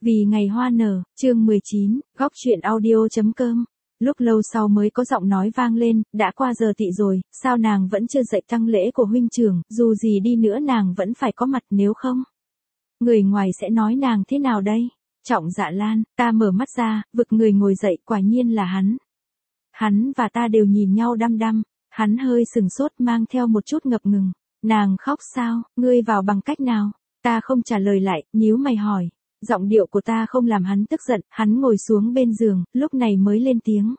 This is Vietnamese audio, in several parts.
Vì ngày hoa nở, chương 19, góc chuyện audio.com. Lúc lâu sau mới có giọng nói vang lên, đã qua giờ tị rồi, sao nàng vẫn chưa dậy tang lễ của huynh trưởng, dù gì đi nữa nàng vẫn phải có mặt nếu không. Người ngoài sẽ nói nàng thế nào đây? Trọng Dạ Lan, ta mở mắt ra, vực người ngồi dậy, quả nhiên là hắn. Hắn và ta đều nhìn nhau đăm đăm, hắn hơi sừng sốt mang theo một chút ngập ngừng. Nàng khóc sao, ngươi vào bằng cách nào? Ta không trả lời lại, nhíu mày hỏi. Giọng điệu của ta không làm hắn tức giận, hắn ngồi xuống bên giường, lúc này mới lên tiếng.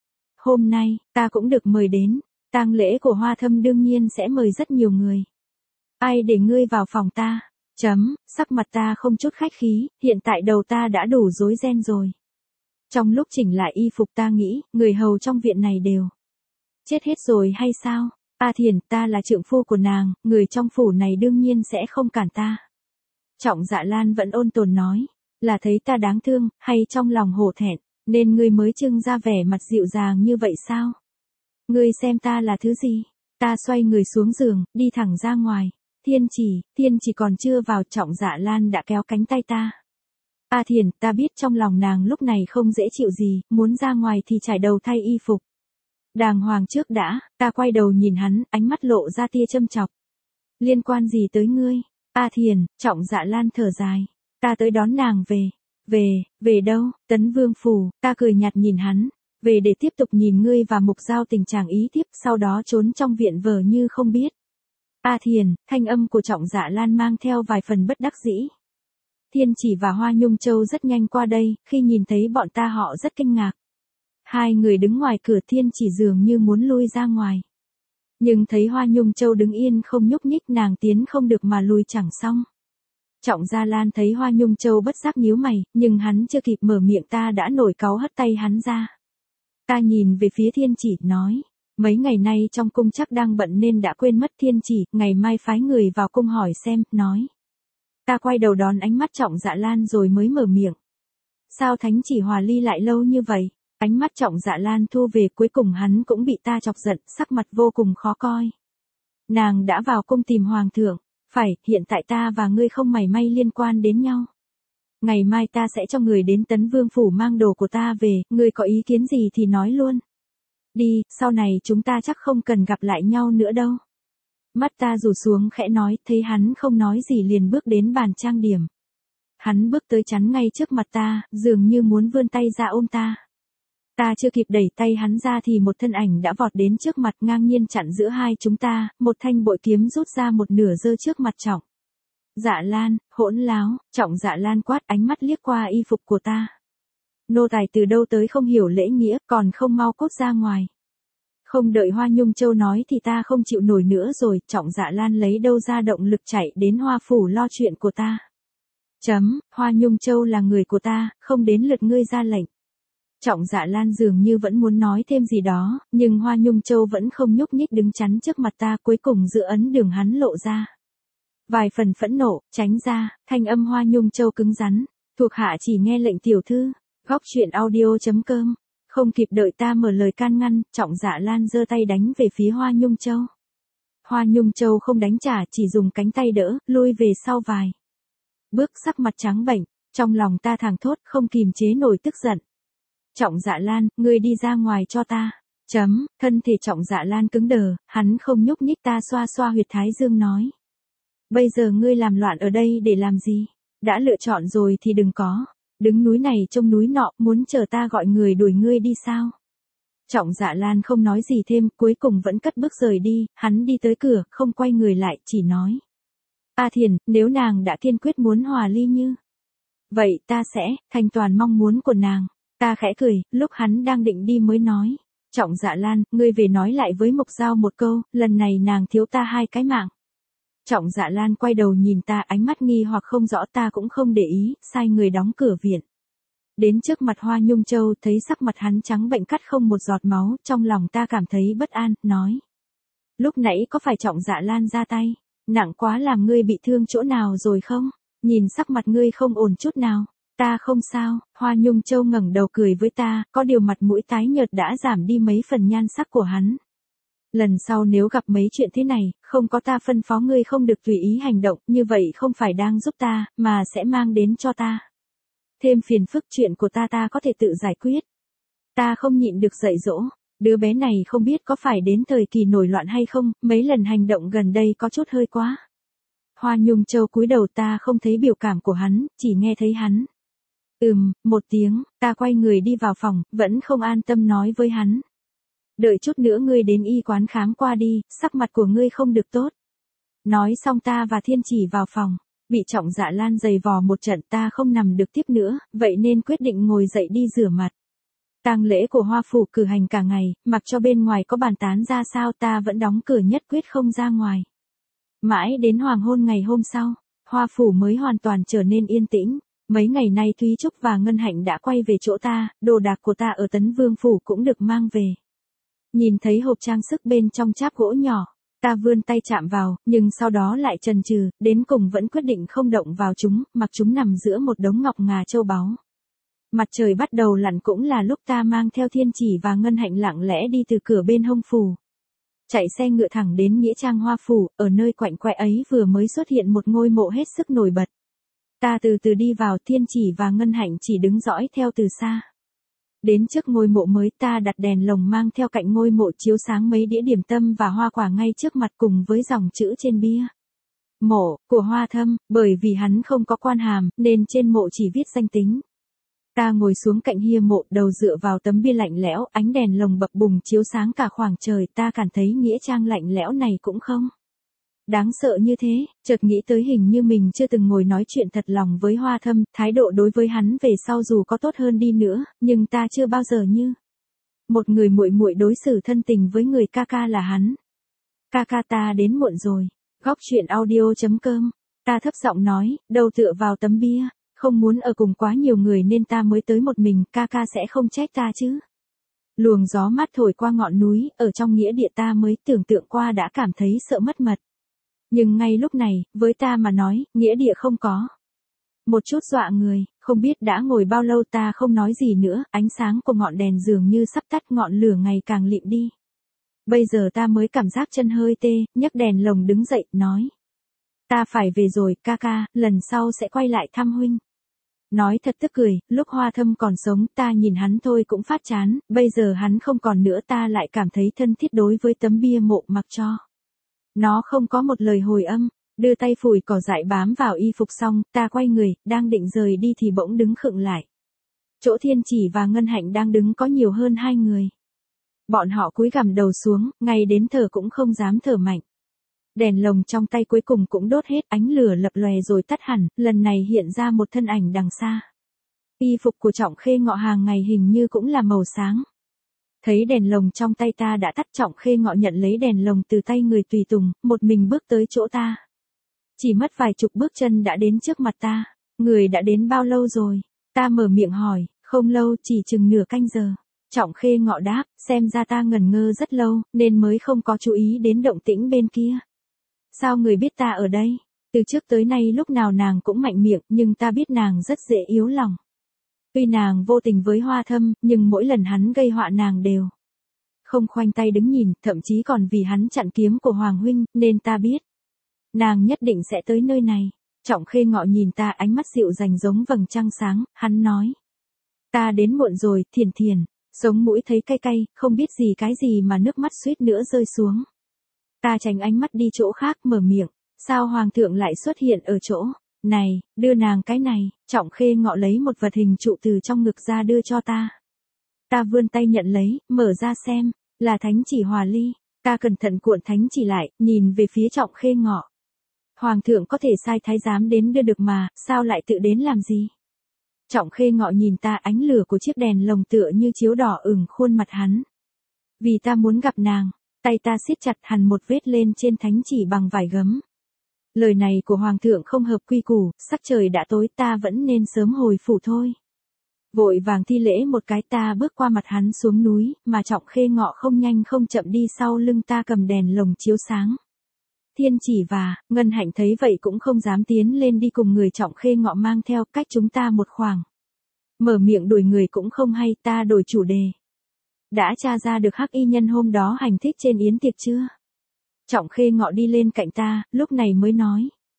Hôm nay, ta cũng được mời đến, tang lễ của Hoa Thâm đương nhiên sẽ mời rất nhiều người. Ai để ngươi vào phòng ta? Sắc mặt ta không chút khách khí, hiện tại đầu ta đã đủ rối ren rồi. Trong lúc chỉnh lại y phục ta nghĩ, người hầu trong viện này đều chết hết rồi hay sao? A Thiền, ta là trượng phu của nàng, người trong phủ này đương nhiên sẽ không cản ta. Trọng Dạ Lan vẫn ôn tồn nói, là thấy ta đáng thương, hay trong lòng hổ thẹn, nên ngươi mới trưng ra vẻ mặt dịu dàng như vậy sao? Ngươi xem ta là thứ gì? Ta xoay người xuống giường, đi thẳng ra ngoài. Thiên chỉ còn chưa vào, Trọng Dạ Lan đã kéo cánh tay ta. A Thiền, ta biết trong lòng nàng lúc này không dễ chịu gì, muốn ra ngoài thì trải đầu thay y phục. Đàng hoàng trước đã, ta quay đầu nhìn hắn, ánh mắt lộ ra tia châm chọc. Liên quan gì tới ngươi? A Thiền, Trọng Dạ Lan thở dài. Ta tới đón nàng về. Về đâu? Tấn Vương phủ, ta cười nhạt nhìn hắn. Về để tiếp tục nhìn ngươi và Mục Giao tình trạng ý tiếp, sau đó trốn trong viện vờ như không biết. A Thiền, thanh âm của Trọng Dạ Lan mang theo vài phần bất đắc dĩ. Thiên Chỉ và Hoa Nhung Châu rất nhanh qua đây, khi nhìn thấy bọn ta họ rất kinh ngạc. Hai người đứng ngoài cửa, Thiên Chỉ dường như muốn lui ra ngoài. Nhưng thấy Hoa Nhung Châu đứng yên không nhúc nhích, nàng tiến không được mà lùi chẳng xong. Trọng Dạ Lan thấy Hoa Nhung Châu bất giác nhíu mày, nhưng hắn chưa kịp mở miệng ta đã nổi cáu hất tay hắn ra. Ta nhìn về phía Thiên Chỉ, nói, mấy ngày nay trong cung chắc đang bận nên đã quên mất. Thiên Chỉ, ngày mai phái người vào cung hỏi xem, nói. Ta quay đầu đón ánh mắt Trọng Dạ Lan rồi mới mở miệng. Sao Thánh Chỉ hòa ly lại lâu như vậy? Ánh mắt Trọng Dạ Lan thu về, cuối cùng hắn cũng bị ta chọc giận, sắc mặt vô cùng khó coi. Nàng đã vào cung tìm hoàng thượng, phải, hiện tại ta và ngươi không mảy may liên quan đến nhau. Ngày mai ta sẽ cho người đến Tấn Vương phủ mang đồ của ta về, ngươi có ý kiến gì thì nói luôn. Đi, sau này chúng ta chắc không cần gặp lại nhau nữa đâu. Mắt ta rủ xuống khẽ nói, thấy hắn không nói gì liền bước đến bàn trang điểm. Hắn bước tới chắn ngay trước mặt ta, dường như muốn vươn tay ra ôm ta. Ta chưa kịp đẩy tay hắn ra thì một thân ảnh đã vọt đến trước mặt, ngang nhiên chặn giữa hai chúng ta, một thanh bội kiếm rút ra một nửa giơ trước mặt Trọng Dạ Lan. Hỗn láo, Trọng Dạ Lan quát, ánh mắt liếc qua y phục của ta. Nô tài từ đâu tới không hiểu lễ nghĩa, còn không mau cút ra ngoài. Không đợi Hoa Nhung Châu nói thì ta không chịu nổi nữa rồi, Trọng Dạ Lan lấy đâu ra động lực chạy đến Hoa phủ lo chuyện của ta. Hoa Nhung Châu là người của ta, không đến lượt ngươi ra lệnh. Trọng Dạ Lan dường như vẫn muốn nói thêm gì đó, nhưng Hoa Nhung Châu vẫn không nhúc nhích đứng chắn trước mặt ta, cuối cùng giữa ấn đường hắn lộ ra. Vài phần phẫn nộ, tránh ra, thanh âm Hoa Nhung Châu cứng rắn. Thuộc hạ chỉ nghe lệnh tiểu thư. Góc chuyện audio.com. Không kịp đợi ta mở lời can ngăn, Trọng Dạ Lan giơ tay đánh về phía Hoa Nhung Châu. Hoa Nhung Châu không đánh trả, chỉ dùng cánh tay đỡ, lui về sau vài bước, sắc mặt trắng bệch. Trong lòng ta thảng thốt, không kìm chế nổi tức giận. Trọng Dạ Lan, ngươi đi ra ngoài cho ta. Thân thể Trọng Dạ Lan cứng đờ, hắn không nhúc nhích. Ta xoa xoa huyệt thái dương nói. Bây giờ ngươi làm loạn ở đây để làm gì? Đã lựa chọn rồi thì đừng có. Đứng núi này trông núi nọ, muốn chờ ta gọi người đuổi ngươi đi sao? Trọng Dạ Lan không nói gì thêm, cuối cùng vẫn cất bước rời đi, hắn đi tới cửa, không quay người lại, chỉ nói. A Thiền, nếu nàng đã kiên quyết muốn hòa ly như vậy ta sẽ thành toàn mong muốn của nàng. Ta khẽ cười, lúc hắn đang định đi mới nói. Trọng Dạ Lan, ngươi về nói lại với Mục Giao một câu, lần này nàng thiếu ta 2 cái mạng. Trọng Dạ Lan quay đầu nhìn ta, ánh mắt nghi hoặc không rõ, ta cũng không để ý, sai người đóng cửa viện. Đến trước mặt Hoa Nhung Châu, thấy sắc mặt hắn trắng bệnh cắt không một giọt máu, trong lòng ta cảm thấy bất an, nói. Lúc nãy có phải Trọng Dạ Lan ra tay? Nặng quá làm ngươi bị thương chỗ nào rồi không? Nhìn sắc mặt ngươi không ổn chút nào. Ta không sao. Hoa Nhung Châu ngẩng đầu cười với ta, có điều mặt mũi tái nhợt đã giảm đi mấy phần nhan sắc của hắn. Lần sau nếu gặp mấy chuyện thế này, không có ta phân phó ngươi không được tùy ý hành động, như vậy không phải đang giúp ta, mà sẽ mang đến cho ta Thêm phiền phức chuyện của ta có thể tự giải quyết. Ta không nhịn được dạy dỗ. Đứa bé này không biết có phải đến thời kỳ nổi loạn hay không, mấy lần hành động gần đây có chút hơi quá. Hoa Nhung Châu cúi đầu, ta không thấy biểu cảm của hắn, chỉ nghe thấy hắn. Một tiếng, ta quay người đi vào phòng, vẫn không an tâm nói với hắn. Đợi chút nữa ngươi đến y quán khám qua đi, sắc mặt của ngươi không được tốt. Nói xong ta và Thiên Chỉ vào phòng, bị Trọng Dạ Lan giày vò một trận, ta không nằm được tiếp nữa, vậy nên quyết định ngồi dậy đi rửa mặt. Tang lễ của Hoa phủ cử hành cả ngày, mặc cho bên ngoài có bàn tán ra sao ta vẫn đóng cửa nhất quyết không ra ngoài. Mãi đến hoàng hôn ngày hôm sau, Hoa phủ mới hoàn toàn trở nên yên tĩnh. Mấy ngày nay Thúy Trúc và Ngân Hạnh đã quay về chỗ ta, đồ đạc của ta ở Tấn Vương phủ cũng được mang về. Nhìn thấy hộp trang sức bên trong cháp gỗ nhỏ, ta vươn tay chạm vào, nhưng sau đó lại chần chừ, đến cùng vẫn quyết định không động vào chúng, mặc chúng nằm giữa một đống ngọc ngà châu báu. Mặt trời bắt đầu lặn cũng là lúc ta mang theo Thiên Chỉ và Ngân Hạnh lặng lẽ đi từ cửa bên hông phủ. Chạy xe ngựa thẳng đến nghĩa trang Hoa phủ, ở nơi quạnh quẽ ấy vừa mới xuất hiện một ngôi mộ hết sức nổi bật. Ta từ từ đi vào, Thiên Chỉ và Ngân Hạnh chỉ đứng dõi theo từ xa. Đến trước ngôi mộ mới ta đặt đèn lồng mang theo cạnh ngôi mộ chiếu sáng mấy đĩa điểm tâm và hoa quả ngay trước mặt cùng với dòng chữ trên bia. Mộ của Hoa Thâm, bởi vì hắn không có quan hàm nên trên mộ chỉ viết danh tính. Ta ngồi xuống cạnh hia mộ, đầu dựa vào tấm bia lạnh lẽo, ánh đèn lồng bập bùng chiếu sáng cả khoảng trời, ta cảm thấy nghĩa trang lạnh lẽo này cũng không đáng sợ như thế, chợt nghĩ tới hình như mình chưa từng ngồi nói chuyện thật lòng với Hoa Thâm, thái độ đối với hắn về sau dù có tốt hơn đi nữa, nhưng ta chưa bao giờ như một người muội muội đối xử thân tình với người ca ca là hắn. Ca ca ta đến muộn rồi. Góc truyện audio.com. Ta thấp giọng nói, đầu tựa vào tấm bia, không muốn ở cùng quá nhiều người nên ta mới tới một mình, ca ca sẽ không trách ta chứ. Luồng gió mát thổi qua ngọn núi, ở trong nghĩa địa ta mới tưởng tượng qua đã cảm thấy sợ mất mật. Nhưng ngay lúc này, với ta mà nói, nghĩa địa không có một chút dọa người, không biết đã ngồi bao lâu ta không nói gì nữa, ánh sáng của ngọn đèn dường như sắp tắt, ngọn lửa ngày càng lịm đi. Bây giờ ta mới cảm giác chân hơi tê, nhấc đèn lồng đứng dậy, nói. Ta phải về rồi, ca ca, lần sau sẽ quay lại thăm huynh. Nói thật tức cười, lúc Hoa Thâm còn sống ta nhìn hắn thôi cũng phát chán, bây giờ hắn không còn nữa ta lại cảm thấy thân thiết đối với tấm bia mộ mặc cho. Nó không có một lời hồi âm, đưa tay phủi cỏ dại bám vào y phục xong, ta quay người, đang định rời đi thì bỗng đứng khựng lại. Chỗ Thiên Chỉ và Ngân Hạnh đang đứng có nhiều hơn 2 người. Bọn họ cúi gằm đầu xuống, ngay đến thở cũng không dám thở mạnh. Đèn lồng trong tay cuối cùng cũng đốt hết, ánh lửa lập lòe rồi tắt hẳn, lần này hiện ra một thân ảnh đằng xa. Y phục của Trọng Khê Ngọ hàng ngày hình như cũng là màu sáng. Thấy đèn lồng trong tay ta đã tắt, Trọng Khê Ngọ nhận lấy đèn lồng từ tay người tùy tùng, một mình bước tới chỗ ta. Chỉ mất vài chục bước chân đã đến trước mặt ta. Người đã đến bao lâu rồi? Ta mở miệng hỏi, không lâu, chỉ chừng nửa canh giờ. Trọng Khê Ngọ đáp, xem ra ta ngẩn ngơ rất lâu, nên mới không có chú ý đến động tĩnh bên kia. Sao người biết ta ở đây? Từ trước tới nay lúc nào nàng cũng mạnh miệng, nhưng ta biết nàng rất dễ yếu lòng. Tuy nàng vô tình với Hoa Thâm, nhưng mỗi lần hắn gây họa nàng đều không khoanh tay đứng nhìn, thậm chí còn vì hắn chặn kiếm của Hoàng huynh, nên ta biết nàng nhất định sẽ tới nơi này. Trọng Khê Ngọ nhìn ta, ánh mắt dịu dàng giống vầng trăng sáng, hắn nói. Ta đến muộn rồi, Thiền Thiền. Sống mũi thấy cay cay, không biết gì cái gì mà nước mắt suýt nữa rơi xuống. Ta tránh ánh mắt đi chỗ khác, mở miệng. Sao Hoàng thượng lại xuất hiện ở chỗ này, đưa nàng cái này. Trọng Khê Ngọ lấy một vật hình trụ từ trong ngực ra đưa cho ta. Ta vươn tay nhận lấy, mở ra xem, là thánh chỉ hòa ly. Ta cẩn thận cuộn thánh chỉ lại, nhìn về phía Trọng Khê Ngọ. Hoàng thượng có thể sai thái giám đến đưa được mà, sao lại tự đến làm gì? Trọng Khê Ngọ nhìn ta, ánh lửa của chiếc đèn lồng tựa như chiếu đỏ ửng khuôn mặt hắn. Vì ta muốn gặp nàng, tay ta siết chặt hằn một vết lên trên thánh chỉ bằng vải gấm. Lời này của Hoàng thượng không hợp quy củ, sắc trời đã tối ta vẫn nên sớm hồi phủ thôi. Vội vàng thi lễ một cái, ta bước qua mặt hắn xuống núi, mà Trọng Khê Ngọ không nhanh không chậm đi sau lưng ta cầm đèn lồng chiếu sáng. Thiên Chỉ và Ngân Hạnh thấy vậy cũng không dám tiến lên đi cùng người Trọng Khê Ngọ mang theo, cách chúng ta một khoảng. Mở miệng đuổi người cũng không hay, ta đổi chủ đề. Đã tra ra được hắc y nhân hôm đó hành thích trên yến tiệc chưa? Trọng Khê Ngọ đi lên cạnh ta, lúc này mới nói.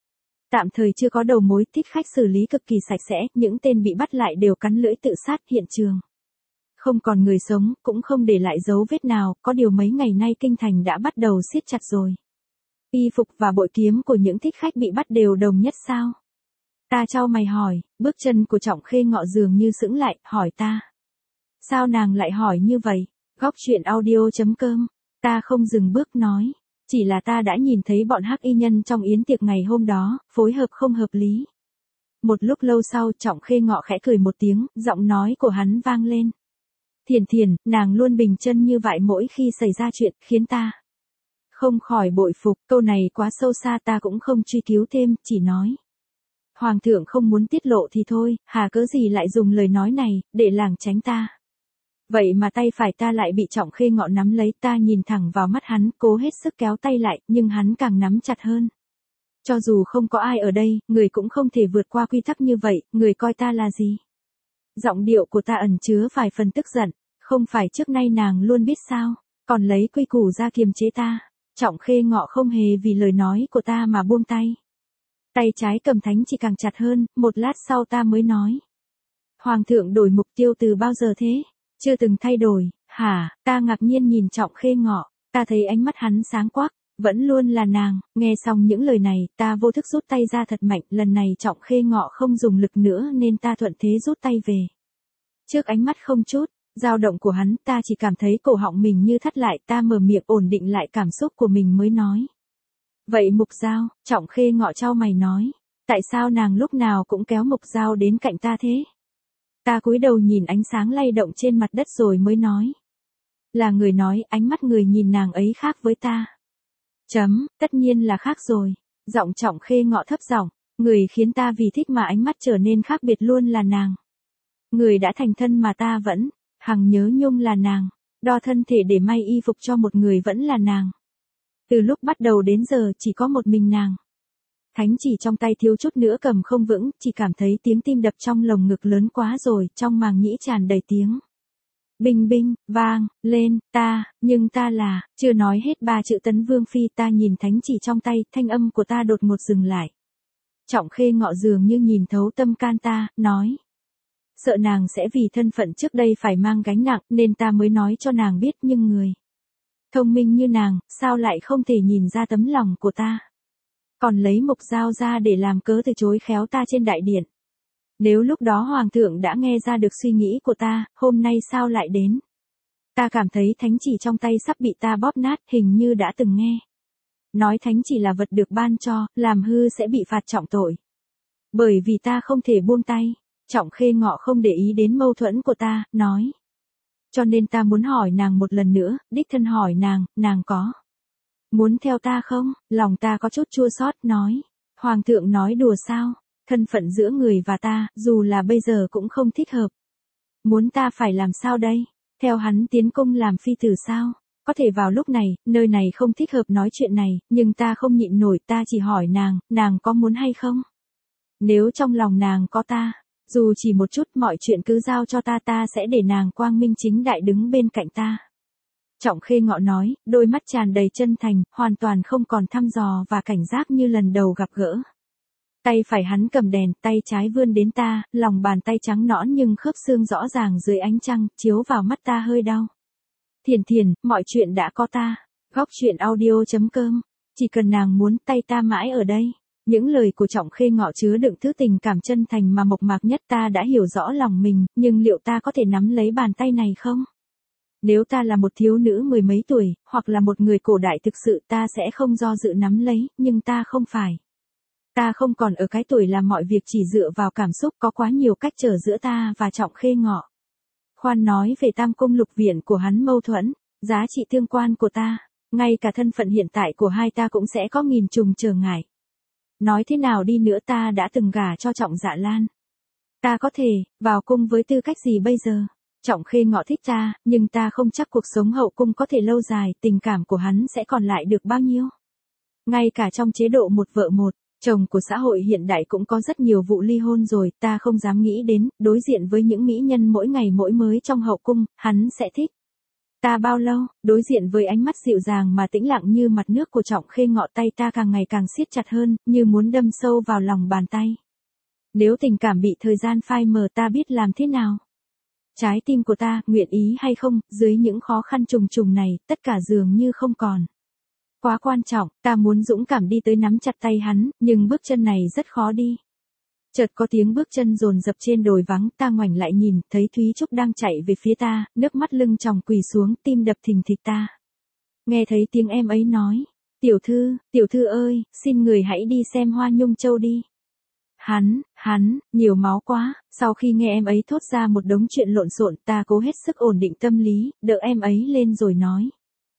Tạm thời chưa có đầu mối, thích khách xử lý cực kỳ sạch sẽ, những tên bị bắt lại đều cắn lưỡi tự sát, hiện trường không còn người sống, cũng không để lại dấu vết nào, có điều mấy ngày nay kinh thành đã bắt đầu siết chặt rồi. Y phục và bội kiếm của những thích khách bị bắt đều đồng nhất sao? Ta chau mày hỏi, bước chân của Trọng Khê Ngọ dường như sững lại, hỏi ta. Sao nàng lại hỏi như vậy? Góc truyện audio.com. Ta không dừng bước nói. Chỉ là ta đã nhìn thấy bọn hắc y nhân trong yến tiệc ngày hôm đó, phối hợp không hợp lý. Một lúc lâu sau Trọng Khê Ngọ khẽ cười một tiếng, giọng nói của hắn vang lên. Thiền, nàng luôn bình chân như vậy mỗi khi xảy ra chuyện, khiến ta không khỏi bội phục, câu này quá sâu xa ta cũng không truy cứu thêm, chỉ nói. Hoàng thượng không muốn tiết lộ thì thôi, hà cớ gì lại dùng lời nói này, để lảng tránh ta. Vậy mà tay phải ta lại bị Trọng Khê Ngọ nắm lấy, ta nhìn thẳng vào mắt hắn, cố hết sức kéo tay lại, nhưng hắn càng nắm chặt hơn. Cho dù không có ai ở đây, người cũng không thể vượt qua quy tắc như vậy, người coi ta là gì? Giọng điệu của ta ẩn chứa vài phần tức giận, không phải trước nay nàng luôn biết sao, còn lấy quy củ ra kiềm chế ta. Trọng Khê Ngọ không hề vì lời nói của ta mà buông tay. Tay trái cầm thánh chỉ càng chặt hơn, một lát sau ta mới nói. Hoàng thượng đổi mục tiêu từ bao giờ thế? Chưa từng thay đổi, hả? Ta ngạc nhiên nhìn Trọng Khê Ngọ, ta thấy ánh mắt hắn sáng quắc, vẫn luôn là nàng. Nghe xong những lời này, ta vô thức rút tay ra thật mạnh, lần này Trọng Khê Ngọ không dùng lực nữa nên ta thuận thế rút tay về. Trước ánh mắt không chút dao động của hắn, ta chỉ cảm thấy cổ họng mình như thắt lại, ta mở miệng ổn định lại cảm xúc của mình mới nói. Vậy Mục Giao, Trọng Khê Ngọ chau mày nói, tại sao nàng lúc nào cũng kéo Mục Giao đến cạnh ta thế? Ta cúi đầu nhìn ánh sáng lay động trên mặt đất rồi mới nói. Là người nói, ánh mắt người nhìn nàng ấy khác với ta. Tất nhiên là khác rồi. Giọng Trọng Khê Ngọ thấp giọng, người khiến ta vì thích mà ánh mắt trở nên khác biệt luôn là nàng. Người đã thành thân mà ta vẫn hằng nhớ nhung là nàng, đo thân thể để may y phục cho một người vẫn là nàng. Từ lúc bắt đầu đến giờ chỉ có một mình nàng. Thánh chỉ trong tay thiếu chút nữa cầm không vững, chỉ cảm thấy tiếng tim đập trong lồng ngực lớn quá rồi, trong màng nhĩ tràn đầy tiếng. Binh binh, vang, lên, nhưng ta là, chưa nói hết 3 chữ Tấn Vương Phi, ta nhìn thánh chỉ trong tay, thanh âm của ta đột ngột dừng lại. Trọng Khê Ngọ dường như nhìn thấu tâm can ta, nói. Sợ nàng sẽ vì thân phận trước đây phải mang gánh nặng, nên ta mới nói cho nàng biết, nhưng người thông minh như nàng, sao lại không thể nhìn ra tấm lòng của ta. Còn lấy Mục Giao ra để làm cớ từ chối khéo ta trên đại điện. Nếu lúc đó Hoàng thượng đã nghe ra được suy nghĩ của ta, hôm nay sao lại đến? Ta cảm thấy thánh chỉ trong tay sắp bị ta bóp nát, hình như đã từng nghe. Nói thánh chỉ là vật được ban cho, làm hư sẽ bị phạt trọng tội. Bởi vì ta không thể buông tay, Trọng Khê Ngọ không để ý đến mâu thuẫn của ta, nói. Cho nên ta muốn hỏi nàng một lần nữa, đích thân hỏi nàng có muốn theo ta không? Lòng ta có chút chua xót, nói. Hoàng thượng nói đùa sao? Thân phận giữa người và ta, dù là bây giờ cũng không thích hợp. Muốn ta phải làm sao đây? Theo hắn tiến cung làm phi tử sao? Có thể vào lúc này, nơi này không thích hợp nói chuyện này, nhưng ta không nhịn nổi, ta chỉ hỏi nàng có muốn hay không? Nếu trong lòng nàng có ta, dù chỉ một chút, mọi chuyện cứ giao cho ta sẽ để nàng quang minh chính đại đứng bên cạnh ta. Trọng Khê Ngọ nói, đôi mắt tràn đầy chân thành, hoàn toàn không còn thăm dò và cảnh giác như lần đầu gặp gỡ. Tay phải hắn cầm đèn, tay trái vươn đến ta, lòng bàn tay trắng nõn nhưng khớp xương rõ ràng dưới ánh trăng, chiếu vào mắt ta hơi đau. Thiền, mọi chuyện đã có ta. Góc truyện audio.com. Chỉ cần nàng muốn, tay ta mãi ở đây. Những lời của Trọng Khê Ngọ chứa đựng thứ tình cảm chân thành mà mộc mạc nhất, ta đã hiểu rõ lòng mình, nhưng liệu ta có thể nắm lấy bàn tay này không? Nếu ta là một thiếu nữ 10 mấy tuổi, hoặc là một người cổ đại thực sự, ta sẽ không do dự nắm lấy, nhưng ta không phải. Ta không còn ở cái tuổi làm mọi việc chỉ dựa vào cảm xúc, có quá nhiều cách trở giữa ta và Trọng Khê Ngọ. Khoan nói về Tam Cung Lục Viện của hắn mâu thuẫn, giá trị tương quan của ta, ngay cả thân phận hiện tại của hai ta cũng sẽ có nghìn trùng trở ngại. Nói thế nào đi nữa ta đã từng gả cho Trọng Dạ Lan. Ta có thể vào cung với tư cách gì bây giờ? Trọng Khê Ngọ thích ta, nhưng ta không chắc cuộc sống hậu cung có thể lâu dài, tình cảm của hắn sẽ còn lại được bao nhiêu. Ngay cả trong chế độ một vợ một chồng của xã hội hiện đại cũng có rất nhiều vụ ly hôn rồi, ta không dám nghĩ đến, đối diện với những mỹ nhân mỗi ngày mỗi mới trong hậu cung, hắn sẽ thích Ta bao lâu, đối diện với ánh mắt dịu dàng mà tĩnh lặng như mặt nước của Trọng Khê Ngọ, tay ta càng ngày càng siết chặt hơn, như muốn đâm sâu vào lòng bàn tay. Nếu tình cảm bị thời gian phai mờ ta biết làm thế nào? Trái tim của ta, nguyện ý hay không, dưới những khó khăn trùng trùng này, tất cả dường như không còn. Quá quan trọng, ta muốn dũng cảm đi tới nắm chặt tay hắn, nhưng bước chân này rất khó đi. Chợt có tiếng bước chân dồn dập trên đồi vắng, ta ngoảnh lại nhìn, thấy Thúy Trúc đang chạy về phía ta, nước mắt lưng tròng quỳ xuống, tim đập thình thịch ta. Nghe thấy tiếng em ấy nói, tiểu thư ơi, xin người hãy đi xem Hoa Nhung Châu đi. Hắn, nhiều máu quá, sau khi nghe em ấy thốt ra một đống chuyện lộn xộn, ta cố hết sức ổn định tâm lý, đỡ em ấy lên rồi nói.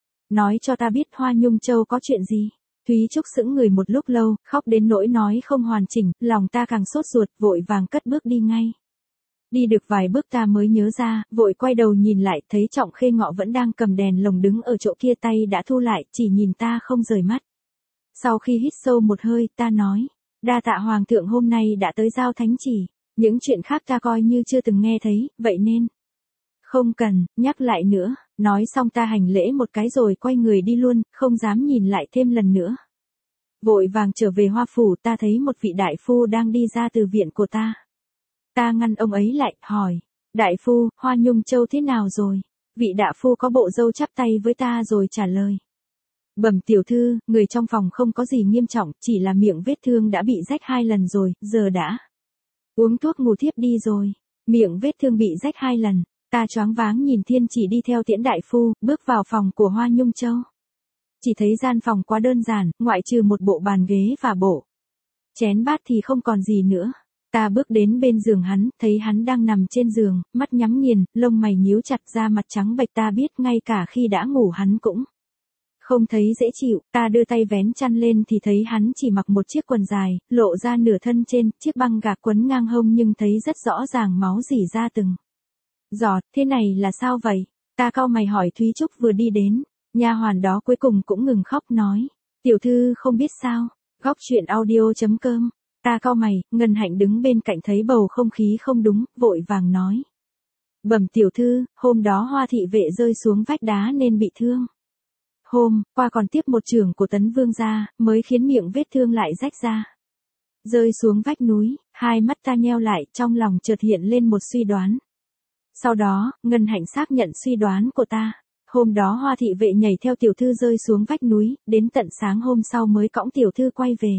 Nói cho ta biết Hoa Nhung Châu có chuyện gì. Thúy Trúc sững người một lúc lâu, khóc đến nỗi nói không hoàn chỉnh, lòng ta càng sốt ruột, vội vàng cất bước đi ngay. Đi được vài bước ta mới nhớ ra, vội quay đầu nhìn lại, thấy Trọng Khê Ngọ vẫn đang cầm đèn lồng đứng ở chỗ kia, tay đã thu lại, chỉ nhìn ta không rời mắt. Sau khi hít sâu một hơi, ta nói, đa tạ Hoàng thượng hôm nay đã tới giao thánh chỉ, những chuyện khác ta coi như chưa từng nghe thấy, vậy nên. Không cần, nhắc lại nữa, nói xong ta hành lễ một cái rồi quay người đi luôn, không dám nhìn lại thêm lần nữa. Vội vàng trở về Hoa Phủ, ta thấy một vị đại phu đang đi ra từ viện của ta. Ta ngăn ông ấy lại, hỏi, đại phu, Hoa Nhung Châu thế nào rồi? Vị đại phu có bộ râu chắp tay với ta rồi trả lời. Bẩm tiểu thư, người trong phòng không có gì nghiêm trọng, chỉ là miệng vết thương đã bị rách 2 lần rồi, giờ đã uống thuốc ngủ thiếp đi rồi. Miệng vết thương bị rách 2 lần. Ta choáng váng nhìn Thiên Chỉ đi theo Tiễn đại phu, bước vào phòng của Hoa Nhung Châu. Chỉ thấy gian phòng quá đơn giản, ngoại trừ một bộ bàn ghế và bộ chén bát thì không còn gì nữa. Ta bước đến bên giường hắn, thấy hắn đang nằm trên giường, mắt nhắm nghiền, lông mày nhíu chặt, da mặt trắng bệch, ta biết ngay cả khi đã ngủ hắn cũng không thấy dễ chịu. Ta đưa tay vén chăn lên thì thấy hắn chỉ mặc một chiếc quần dài, lộ ra nửa thân trên, chiếc băng gạc quấn ngang hông nhưng thấy rất rõ ràng máu rỉ ra từng giọt. Thế này là sao vậy? Ta cau mày hỏi Thúy Trúc vừa đi đến. Nha hoàn đó cuối cùng cũng ngừng khóc nói, tiểu thư không biết sao. Góc truyện audio.com. Ta cau mày, Ngân Hạnh đứng bên cạnh thấy bầu không khí không đúng, vội vàng nói. Bẩm tiểu thư, hôm đó Hoa thị vệ rơi xuống vách đá nên bị thương. Hôm qua còn tiếp một chưởng của Tấn Vương gia, mới khiến miệng vết thương lại rách ra. Rơi xuống vách núi, hai mắt ta nheo lại, trong lòng chợt hiện lên một suy đoán. Sau đó, Ngân Hạnh xác nhận suy đoán của ta. Hôm đó Hoa thị vệ nhảy theo tiểu thư rơi xuống vách núi, đến tận sáng hôm sau mới cõng tiểu thư quay về.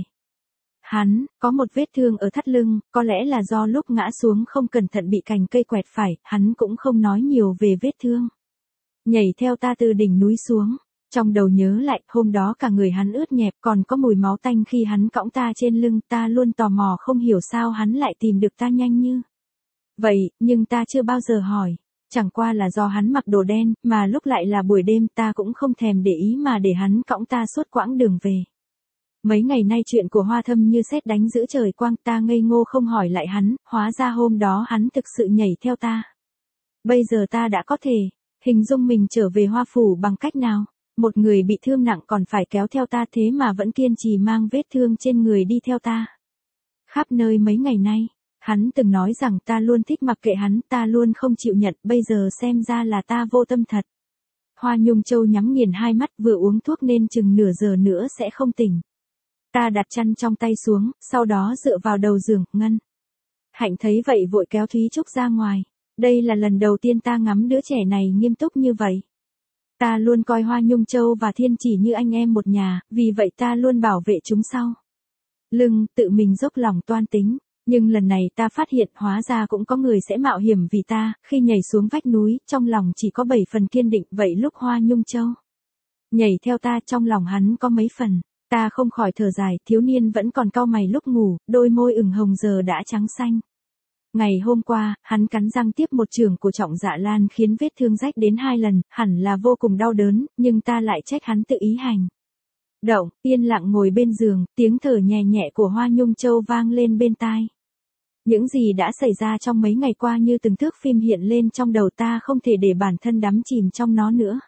Hắn, có một vết thương ở thắt lưng, có lẽ là do lúc ngã xuống không cẩn thận bị cành cây quẹt phải, hắn cũng không nói nhiều về vết thương. Nhảy theo ta từ đỉnh núi xuống. Trong đầu nhớ lại, hôm đó cả người hắn ướt nhẹp, còn có mùi máu tanh khi hắn cõng ta trên lưng, ta luôn tò mò không hiểu sao hắn lại tìm được ta nhanh như vậy, nhưng ta chưa bao giờ hỏi. Chẳng qua là do hắn mặc đồ đen, mà lúc lại là buổi đêm, ta cũng không thèm để ý mà để hắn cõng ta suốt quãng đường về. Mấy ngày nay chuyện của Hoa Thâm như sét đánh giữa trời quang, ta ngây ngô không hỏi lại hắn, hóa ra hôm đó hắn thực sự nhảy theo ta. Bây giờ ta đã có thể hình dung mình trở về Hoa Phủ bằng cách nào. Một người bị thương nặng còn phải kéo theo ta, thế mà vẫn kiên trì mang vết thương trên người đi theo ta. Khắp nơi mấy ngày nay, hắn từng nói rằng ta luôn thích mặc kệ hắn, ta luôn không chịu nhận, bây giờ xem ra là ta vô tâm thật. Hoa Nhung Châu nhắm nghiền hai mắt, vừa uống thuốc nên chừng nửa giờ nữa sẽ không tỉnh. Ta đặt chăn trong tay xuống, sau đó dựa vào đầu giường. Ngân Hạnh thấy vậy vội kéo Thúy Trúc ra ngoài. Đây là lần đầu tiên ta ngắm đứa trẻ này nghiêm túc như vậy. Ta luôn coi Hoa Nhung Châu và Thiên Chỉ như anh em một nhà, vì vậy ta luôn bảo vệ chúng sau lưng, tự mình dốc lòng toan tính. Nhưng lần này ta phát hiện hóa ra cũng có người sẽ mạo hiểm vì ta. Khi nhảy xuống vách núi, trong lòng chỉ có 7 phần kiên định, vậy lúc Hoa Nhung Châu nhảy theo ta, trong lòng hắn có mấy phần. Ta không khỏi thở dài, thiếu niên vẫn còn cau mày lúc ngủ, đôi môi ửng hồng giờ đã trắng xanh. Ngày hôm qua, hắn cắn răng tiếp một chưởng của Trọng Dạ Lan khiến vết thương rách đến 2 lần, hẳn là vô cùng đau đớn, nhưng ta lại trách hắn tự ý hành động. Yên lặng ngồi bên giường, tiếng thở nhẹ nhẹ của Hoa Nhung Châu vang lên bên tai. Những gì đã xảy ra trong mấy ngày qua như từng thước phim hiện lên trong đầu ta, không thể để bản thân đắm chìm trong nó nữa.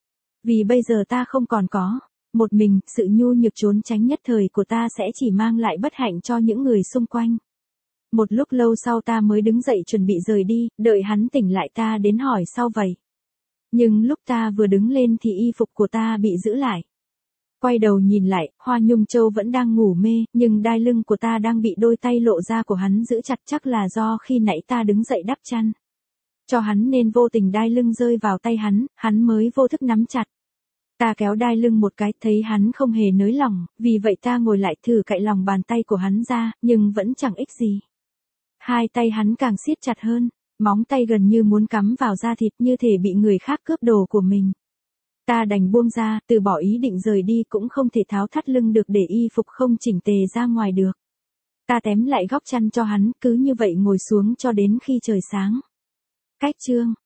Vì bây giờ ta không còn có một mình, sự nhu nhược trốn tránh nhất thời của ta sẽ chỉ mang lại bất hạnh cho những người xung quanh. Một lúc lâu sau ta mới đứng dậy chuẩn bị rời đi, đợi hắn tỉnh lại ta đến hỏi sao vậy. Nhưng lúc ta vừa đứng lên thì y phục của ta bị giữ lại. Quay đầu nhìn lại, Hoa Nhung Châu vẫn đang ngủ mê, nhưng đai lưng của ta đang bị đôi tay lộ ra của hắn giữ chặt, chắc là do khi nãy ta đứng dậy đắp chăn cho hắn nên vô tình đai lưng rơi vào tay hắn mới vô thức nắm chặt. Ta kéo đai lưng một cái, thấy hắn không hề nới lỏng, vì vậy ta ngồi lại thử cạy lòng bàn tay của hắn ra, nhưng vẫn chẳng ích gì. Hai tay hắn càng siết chặt hơn, móng tay gần như muốn cắm vào da thịt, như thể bị người khác cướp đồ của mình. Ta đành buông ra, từ bỏ ý định rời đi, cũng không thể tháo thắt lưng được để y phục không chỉnh tề ra ngoài được. Ta tém lại góc chăn cho hắn, cứ như vậy ngồi xuống cho đến khi trời sáng. Cách chương